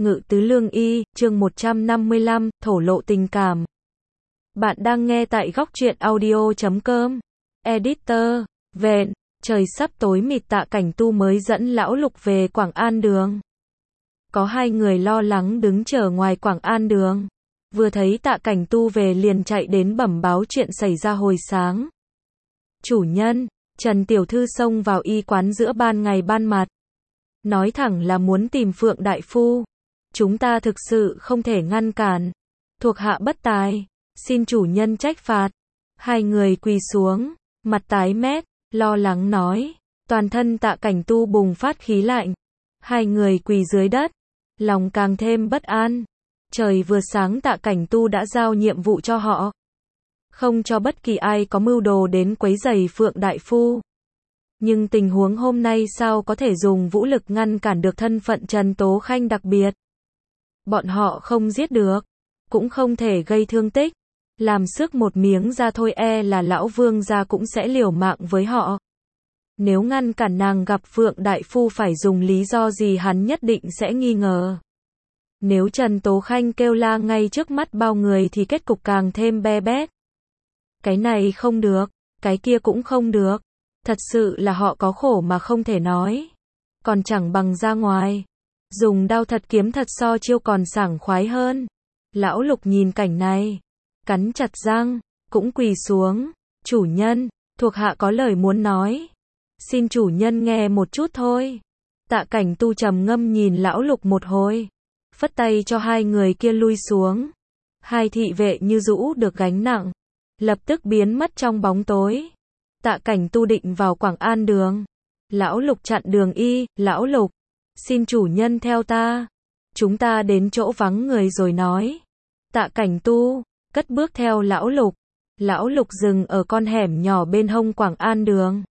Ngự tứ lương y, chương 155, thổ lộ tình cảm. Bạn đang nghe tại góc truyện audio.com. Editor, Vện, trời sắp tối mịt Tạ Cảnh Tu mới dẫn Lão Lục về Quảng An Đường. Có hai người lo lắng đứng chờ ngoài Quảng An Đường. Vừa thấy Tạ Cảnh Tu về liền chạy đến bẩm báo chuyện xảy ra hồi sáng. Chủ nhân, Trần Tiểu Thư xông vào y quán giữa ban ngày ban mặt. Nói thẳng là muốn tìm Phượng Đại Phu. Chúng ta thực sự không thể ngăn cản. Thuộc hạ bất tài, xin chủ nhân trách phạt. Hai người quỳ xuống, mặt tái mét, lo lắng nói. Toàn thân Tạ Cảnh Tu bùng phát khí lạnh. Hai người quỳ dưới đất, lòng càng thêm bất an. Trời vừa sáng Tạ Cảnh Tu đã giao nhiệm vụ cho họ. Không cho bất kỳ ai có mưu đồ đến quấy rầy Phượng Đại Phu. Nhưng tình huống hôm nay sao có thể dùng vũ lực ngăn cản được thân phận Trần Tố Khanh đặc biệt. Bọn họ không giết được, cũng không thể gây thương tích. Làm xước một miếng ra thôi là lão vương gia cũng sẽ liều mạng với họ. Nếu ngăn cản nàng gặp Phượng Đại Phu phải dùng lý do gì hắn nhất định sẽ nghi ngờ. Nếu Trần Tố Khanh kêu la ngay trước mắt bao người thì kết cục càng thêm be bét. Cái này không được, cái kia cũng không được. Thật sự là họ có khổ mà không thể nói. Còn chẳng bằng ra ngoài. Dùng đao thật kiếm thật so chiêu còn sảng khoái hơn. Lão Lục nhìn cảnh này. Cắn chặt răng, cũng quỳ xuống. Chủ nhân, thuộc hạ có lời muốn nói. Xin chủ nhân nghe một chút thôi. Tạ Cảnh Tu trầm ngâm nhìn Lão Lục một hồi. Phất tay cho hai người kia lui xuống. Hai thị vệ như rũ được gánh nặng. Lập tức biến mất trong bóng tối. Tạ Cảnh Tu định vào Quảng An Đường. Lão Lục chặn đường y. Lão Lục, xin chủ nhân theo ta. Chúng ta đến chỗ vắng người rồi nói. Tạ Cảnh Tu cất bước theo Lão Lục. Lão Lục dừng ở con hẻm nhỏ bên hông Quảng An Đường.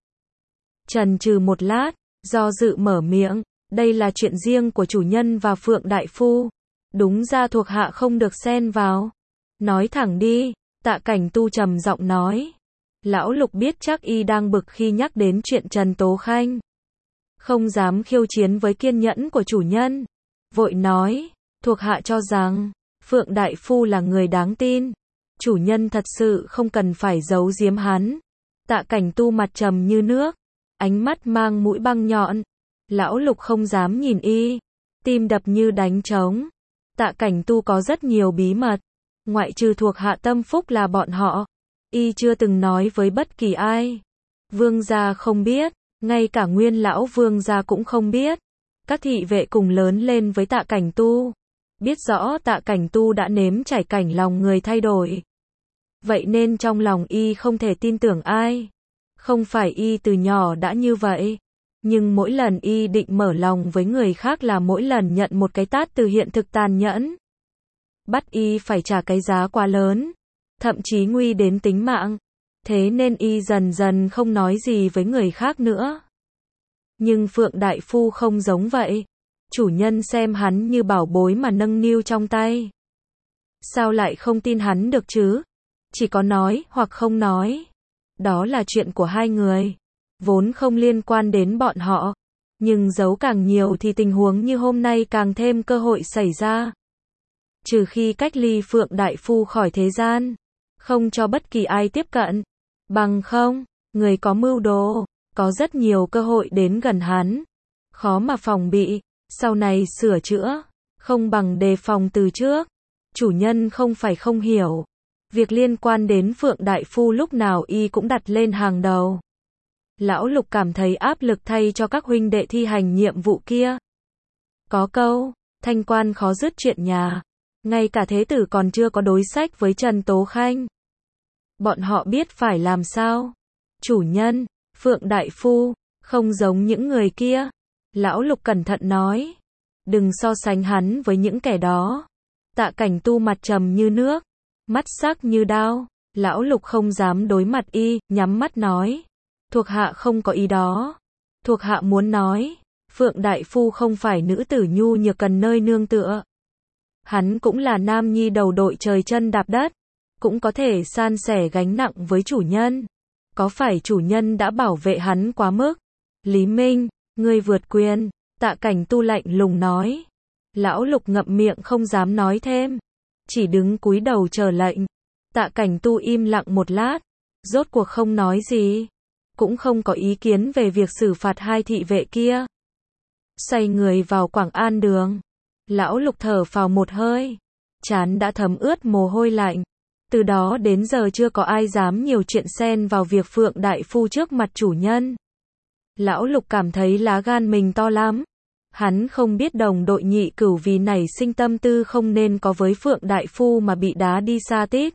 Chần chừ một lát, do dự mở miệng. Đây là chuyện riêng của chủ nhân và Phượng Đại Phu. Đúng ra thuộc hạ không được xen vào. Nói thẳng đi. Tạ Cảnh Tu trầm giọng nói. Lão Lục biết chắc y đang bực khi nhắc đến chuyện Trần Tố Khanh. Không dám khiêu chiến với kiên nhẫn của chủ nhân. Vội nói, thuộc hạ cho rằng, Phượng Đại Phu là người đáng tin. Chủ nhân thật sự không cần phải giấu giếm hắn. Tạ Cảnh Tu mặt trầm như nước, ánh mắt mang mũi băng nhọn. Lão Lục không dám nhìn y, tim đập như đánh trống. Tạ Cảnh Tu có rất nhiều bí mật, ngoại trừ thuộc hạ tâm phúc là bọn họ. Y chưa từng nói với bất kỳ ai. Vương gia không biết, ngay cả nguyên lão vương gia cũng không biết. Các thị vệ cùng lớn lên với Tạ Cảnh Tu. Biết rõ Tạ Cảnh Tu đã nếm trải cảnh lòng người thay đổi. Vậy nên trong lòng y không thể tin tưởng ai. Không phải y từ nhỏ đã như vậy. Nhưng mỗi lần y định mở lòng với người khác là mỗi lần nhận một cái tát từ hiện thực tàn nhẫn. Bắt y phải trả cái giá quá lớn. Thậm chí nguy đến tính mạng. Thế nên y dần dần không nói gì với người khác nữa. Nhưng Phượng Đại Phu không giống vậy. Chủ nhân xem hắn như bảo bối mà nâng niu trong tay. Sao lại không tin hắn được chứ? Chỉ có nói hoặc không nói. Đó là chuyện của hai người. Vốn không liên quan đến bọn họ. Nhưng giấu càng nhiều thì tình huống như hôm nay càng thêm cơ hội xảy ra. Trừ khi cách ly Phượng Đại Phu khỏi thế gian. Không cho bất kỳ ai tiếp cận. Bằng không, người có mưu đồ, có rất nhiều cơ hội đến gần hắn. Khó mà phòng bị, sau này sửa chữa, không bằng đề phòng từ trước. Chủ nhân không phải không hiểu. Việc liên quan đến Phượng Đại Phu lúc nào y cũng đặt lên hàng đầu. Lão Lục cảm thấy áp lực thay cho các huynh đệ thi hành nhiệm vụ kia. Có câu, thanh quan khó dứt chuyện nhà. Ngay cả thế tử còn chưa có đối sách với Trần Tố Khanh. Bọn họ biết phải làm sao. Chủ nhân, Phượng Đại Phu, không giống những người kia. Lão Lục cẩn thận nói. Đừng so sánh hắn với những kẻ đó. Tạ Cảnh Tu mặt trầm như nước, mắt sắc như đao. Lão Lục không dám đối mặt y, nhắm mắt nói. Thuộc hạ không có ý đó. Thuộc hạ muốn nói, Phượng Đại Phu không phải nữ tử nhu nhược cần nơi nương tựa. Hắn cũng là nam nhi đầu đội trời chân đạp đất. Cũng có thể san sẻ gánh nặng với chủ nhân. Có phải chủ nhân đã bảo vệ hắn quá mức? Lý Minh, ngươi vượt quyền. Tạ Cảnh Tu lạnh lùng nói. Lão Lục ngậm miệng không dám nói thêm, chỉ đứng cúi đầu chờ lệnh. Tạ Cảnh Tu im lặng một lát, rốt cuộc không nói gì, cũng không có ý kiến về việc xử phạt hai thị vệ kia. Xoay người vào Quảng An đường, Lão Lục thở phào một hơi, trán đã thấm ướt mồ hôi lạnh. Từ đó đến giờ chưa có ai dám nhiều chuyện xen vào việc Phượng Đại Phu trước mặt chủ nhân. Lão Lục cảm thấy lá gan mình to lắm. Hắn không biết đồng đội Nhị Cửu vì nảy sinh tâm tư không nên có với Phượng Đại Phu mà bị đá đi xa tít.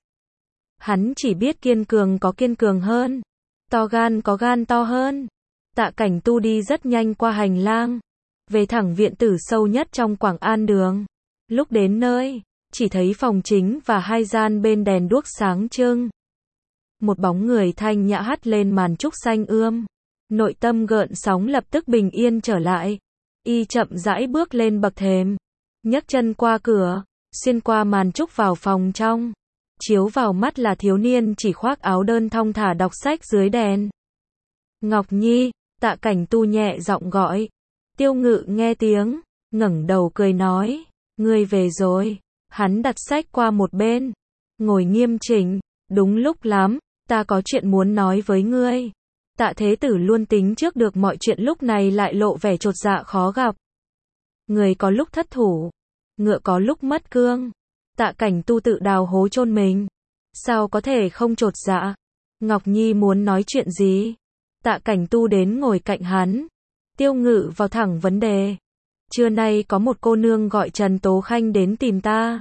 Hắn chỉ biết kiên cường có kiên cường hơn, to gan có gan to hơn. Tạ Cảnh Tu đi rất nhanh qua hành lang, về thẳng viện tử sâu nhất trong Quảng An đường. Lúc đến nơi, chỉ thấy phòng chính và hai gian bên đèn đuốc sáng trưng. Một bóng người thanh nhã hắt lên màn trúc xanh ươm. Nội tâm gợn sóng lập tức bình yên trở lại. Y chậm rãi bước lên bậc thềm, nhấc chân qua cửa, xuyên qua màn trúc vào phòng trong. Chiếu vào mắt là thiếu niên chỉ khoác áo đơn thong thả đọc sách dưới đèn. Ngọc Nhi, Tạ Cảnh Tu nhẹ giọng gọi. Tiêu Ngự nghe tiếng, ngẩng đầu cười nói, ngươi về rồi. Hắn đặt sách qua một bên, ngồi nghiêm chỉnh, đúng lúc lắm, ta có chuyện muốn nói với ngươi. Tạ Thế Tử luôn tính trước được mọi chuyện lúc này lại lộ vẻ chột dạ khó gặp. Người có lúc thất thủ, ngựa có lúc mất cương. Tạ Cảnh Tu tự đào hố chôn mình, sao có thể không chột dạ? Ngọc Nhi muốn nói chuyện gì? Tạ Cảnh Tu đến ngồi cạnh hắn. Tiêu Ngự vào thẳng vấn đề. Trưa nay có một cô nương gọi Trần Tố Khanh đến tìm ta.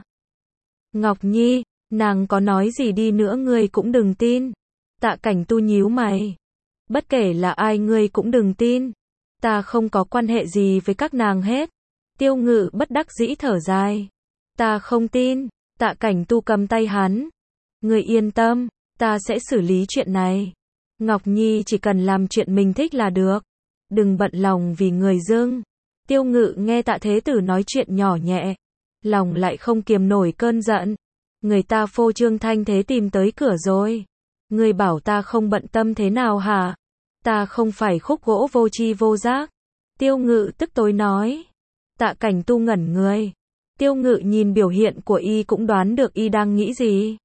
Ngọc Nhi, nàng có nói gì đi nữa ngươi cũng đừng tin. Tạ Cảnh Tu nhíu mày. Bất kể là ai ngươi cũng đừng tin. Ta không có quan hệ gì với các nàng hết. Tiêu Ngự bất đắc dĩ thở dài. Ta không tin. Tạ Cảnh Tu cầm tay hắn. Ngươi yên tâm, ta sẽ xử lý chuyện này. Ngọc Nhi chỉ cần làm chuyện mình thích là được. Đừng bận lòng vì người dưng. Tiêu Ngự nghe Tạ Thế Tử nói chuyện nhỏ nhẹ, lòng lại không kiềm nổi cơn giận. Người ta phô trương thanh thế tìm tới cửa rồi. Ngươi bảo ta không bận tâm thế nào hả? Ta không phải khúc gỗ vô tri vô giác. Tiêu Ngự tức tối nói. Tạ Cảnh Tu ngẩn người. Tiêu Ngự nhìn biểu hiện của y cũng đoán được y đang nghĩ gì.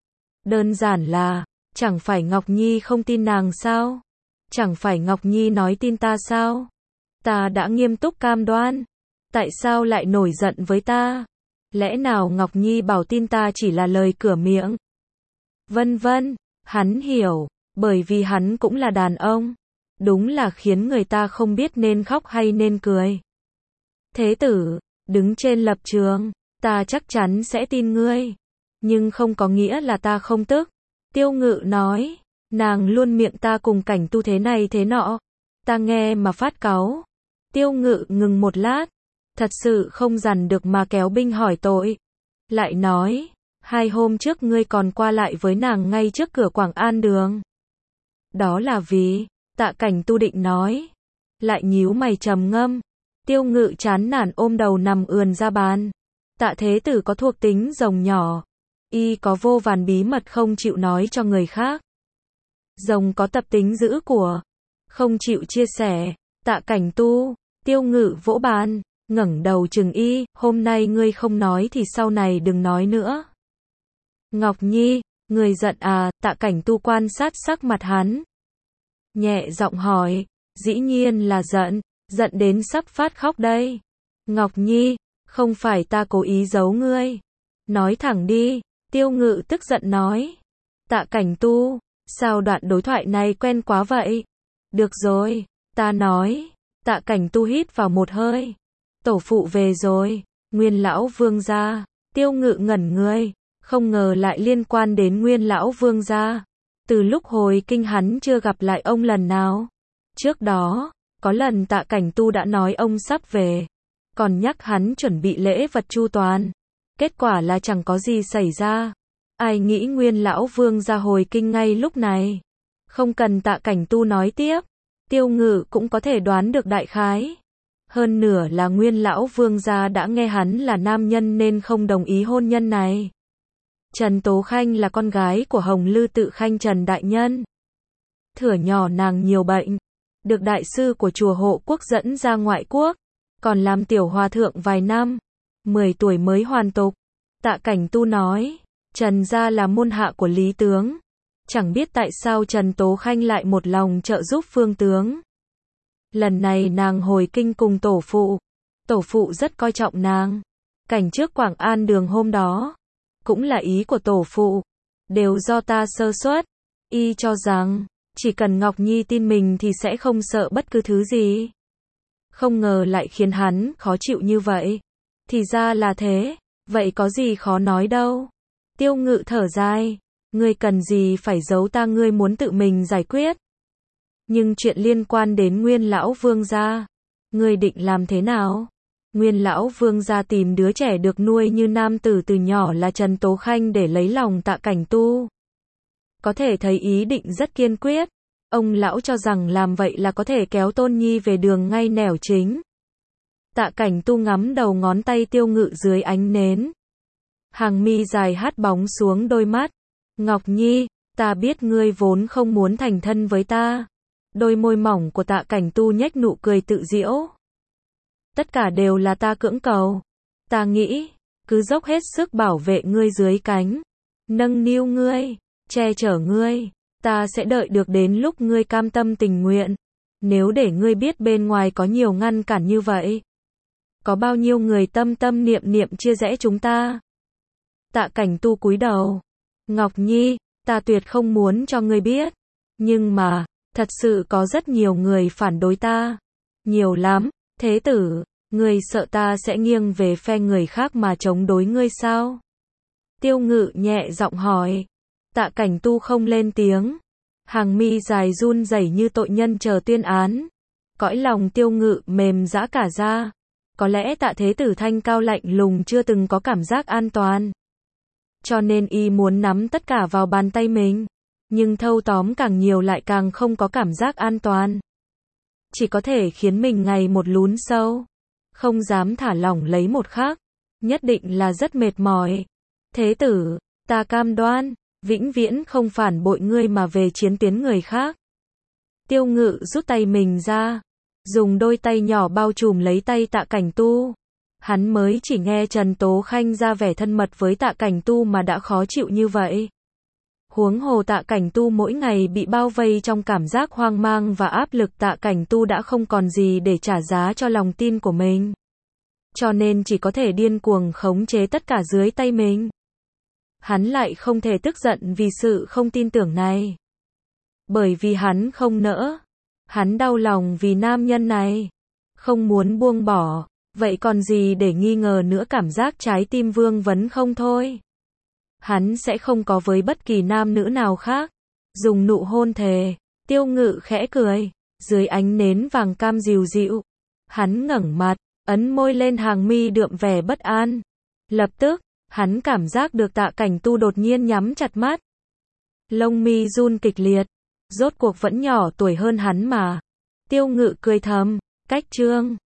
Đơn giản là, chẳng phải Ngọc Nhi không tin nàng sao? Chẳng phải Ngọc Nhi nói tin ta sao? Ta đã nghiêm túc cam đoan. Tại sao lại nổi giận với ta? Lẽ nào Ngọc Nhi bảo tin ta chỉ là lời cửa miệng? Vân vân, hắn hiểu, bởi vì hắn cũng là đàn ông. Đúng là khiến người ta không biết nên khóc hay nên cười. Thế Tử, đứng trên lập trường, ta chắc chắn sẽ tin ngươi. Nhưng không có nghĩa là ta không tức. Tiêu Ngự nói, nàng luôn miệng ta cùng Cảnh Tu thế này thế nọ. Ta nghe mà phát cáu. Tiêu Ngự ngừng một lát, thật sự không dằn được mà kéo binh hỏi tội. Lại nói, 2 hôm trước ngươi còn qua lại với nàng ngay trước cửa Quảng An đường. Đó là vì, Tạ Cảnh Tu định nói. Lại nhíu mày trầm ngâm. Tiêu Ngự chán nản ôm đầu nằm ườn ra bàn. Tạ Thế Tử có thuộc tính rồng nhỏ. Y có vô vàn bí mật không chịu nói cho người khác. Rồng có tập tính giữ của, không chịu chia sẻ. Tạ Cảnh Tu, Tiêu Ngự vỗ bàn, ngẩng đầu chừng y, hôm nay ngươi không nói thì sau này đừng nói nữa. Ngọc Nhi, ngươi giận à? Tạ Cảnh Tu quan sát sắc mặt hắn, nhẹ giọng hỏi. Dĩ nhiên là giận, giận đến sắp phát khóc đây. Ngọc Nhi, không phải ta cố ý giấu ngươi. Nói thẳng đi. Tiêu Ngự tức giận nói. Tạ Cảnh Tu, sao đoạn đối thoại này quen quá vậy? Được rồi, ta nói. Tạ Cảnh Tu hít vào một hơi. Tổ phụ về rồi, Nguyên lão vương gia. Tiêu Ngự ngẩn người, không ngờ lại liên quan đến Nguyên lão vương gia. Từ lúc hồi kinh hắn chưa gặp lại ông lần nào. Trước đó, có lần Tạ Cảnh Tu đã nói ông sắp về, còn nhắc hắn chuẩn bị lễ vật chu toàn. Kết quả là chẳng có gì xảy ra. Ai nghĩ Nguyên lão vương gia hồi kinh ngay lúc này. Không cần Tạ Cảnh Tu nói tiếp, Tiêu Ngự cũng có thể đoán được đại khái. Hơn nửa là Nguyên lão vương gia đã nghe hắn là nam nhân nên không đồng ý hôn nhân này. Trần Tố Khanh là con gái của Hồng Lư Tự Khanh Trần đại nhân. Thuở nhỏ nàng nhiều bệnh, được đại sư của chùa Hộ Quốc dẫn ra ngoại quốc, còn làm tiểu hòa thượng vài năm. 10 tuổi mới hoàn tục. Tạ Cảnh Tu nói, Trần gia là môn hạ của Lý tướng. Chẳng biết tại sao Trần Tố Khanh lại một lòng trợ giúp Phương tướng. Lần này nàng hồi kinh cùng tổ phụ rất coi trọng nàng. Cảnh trước Quảng An đường hôm đó, cũng là ý của tổ phụ, đều do ta sơ suất. Y cho rằng, chỉ cần Ngọc Nhi tin mình thì sẽ không sợ bất cứ thứ gì. Không ngờ lại khiến hắn khó chịu như vậy. Thì ra là thế, vậy có gì khó nói đâu. Tiêu Ngự thở dài, ngươi cần gì phải giấu ta, ngươi muốn tự mình giải quyết. Nhưng chuyện liên quan đến Nguyên lão vương gia, ngươi định làm thế nào? Nguyên lão vương gia tìm đứa trẻ được nuôi như nam tử từ nhỏ là Trần Tố Khanh để lấy lòng Tạ Cảnh Tu. Có thể thấy ý định rất kiên quyết. Ông lão cho rằng làm vậy là có thể kéo Tôn Nhi về đường ngay nẻo chính. Tạ Cảnh Tu ngắm đầu ngón tay Tiêu Ngự dưới ánh nến. Hàng mi dài hát bóng xuống đôi mắt. Ngọc Nhi, ta biết ngươi vốn không muốn thành thân với ta. Đôi môi mỏng của Tạ Cảnh Tu nhếch nụ cười tự giễu. Tất cả đều là ta cưỡng cầu. Ta nghĩ, cứ dốc hết sức bảo vệ ngươi dưới cánh. Nâng niu ngươi, che chở ngươi. Ta sẽ đợi được đến lúc ngươi cam tâm tình nguyện. Nếu để ngươi biết bên ngoài có nhiều ngăn cản như vậy. Có bao nhiêu người tâm tâm niệm niệm chia rẽ chúng ta. Tạ Cảnh Tu cúi đầu. Ngọc Nhi, ta tuyệt không muốn cho ngươi biết. Nhưng mà, thật sự có rất nhiều người phản đối ta. Nhiều lắm, thế tử, ngươi sợ ta sẽ nghiêng về phe người khác mà chống đối ngươi sao? Tiêu Ngự nhẹ giọng hỏi. Tạ Cảnh Tu không lên tiếng. Hàng mi dài run rẩy như tội nhân chờ tuyên án. Cõi lòng Tiêu Ngự mềm rã cả ra. Có lẽ Tạ thế tử thanh cao lạnh lùng chưa từng có cảm giác an toàn. Cho nên y muốn nắm tất cả vào bàn tay mình. Nhưng thâu tóm càng nhiều lại càng không có cảm giác an toàn. Chỉ có thể khiến mình ngày một lún sâu. Không dám thả lỏng lấy một khắc. Nhất định là rất mệt mỏi. Thế tử, ta cam đoan, vĩnh viễn không phản bội ngươi mà về chiến tuyến người khác. Tiêu Ngự rút tay mình ra. Dùng đôi tay nhỏ bao trùm lấy tay Tạ Cảnh Tu. Hắn mới chỉ nghe Trần Tố Khanh ra vẻ thân mật với Tạ Cảnh Tu mà đã khó chịu như vậy. Huống hồ Tạ Cảnh Tu mỗi ngày bị bao vây trong cảm giác hoang mang và áp lực, Tạ Cảnh Tu đã không còn gì để trả giá cho lòng tin của mình. Cho nên chỉ có thể điên cuồng khống chế tất cả dưới tay mình. Hắn lại không thể tức giận vì sự không tin tưởng này. Bởi vì hắn không nỡ. Hắn đau lòng vì nam nhân này. Không muốn buông bỏ. Vậy còn gì để nghi ngờ nữa, cảm giác trái tim vương vấn không thôi. Hắn sẽ không có với bất kỳ nam nữ nào khác. Dùng nụ hôn thề. Tiêu Ngự khẽ cười. Dưới ánh nến vàng cam dịu dịu. Hắn ngẩng mặt. Ấn môi lên hàng mi đượm vẻ bất an. Lập tức, hắn cảm giác được Tạ Cảnh Tu đột nhiên nhắm chặt mắt. Lông mi run kịch liệt. Rốt cuộc vẫn nhỏ tuổi hơn hắn mà. Tiêu Ngự cười thầm. Cách trương.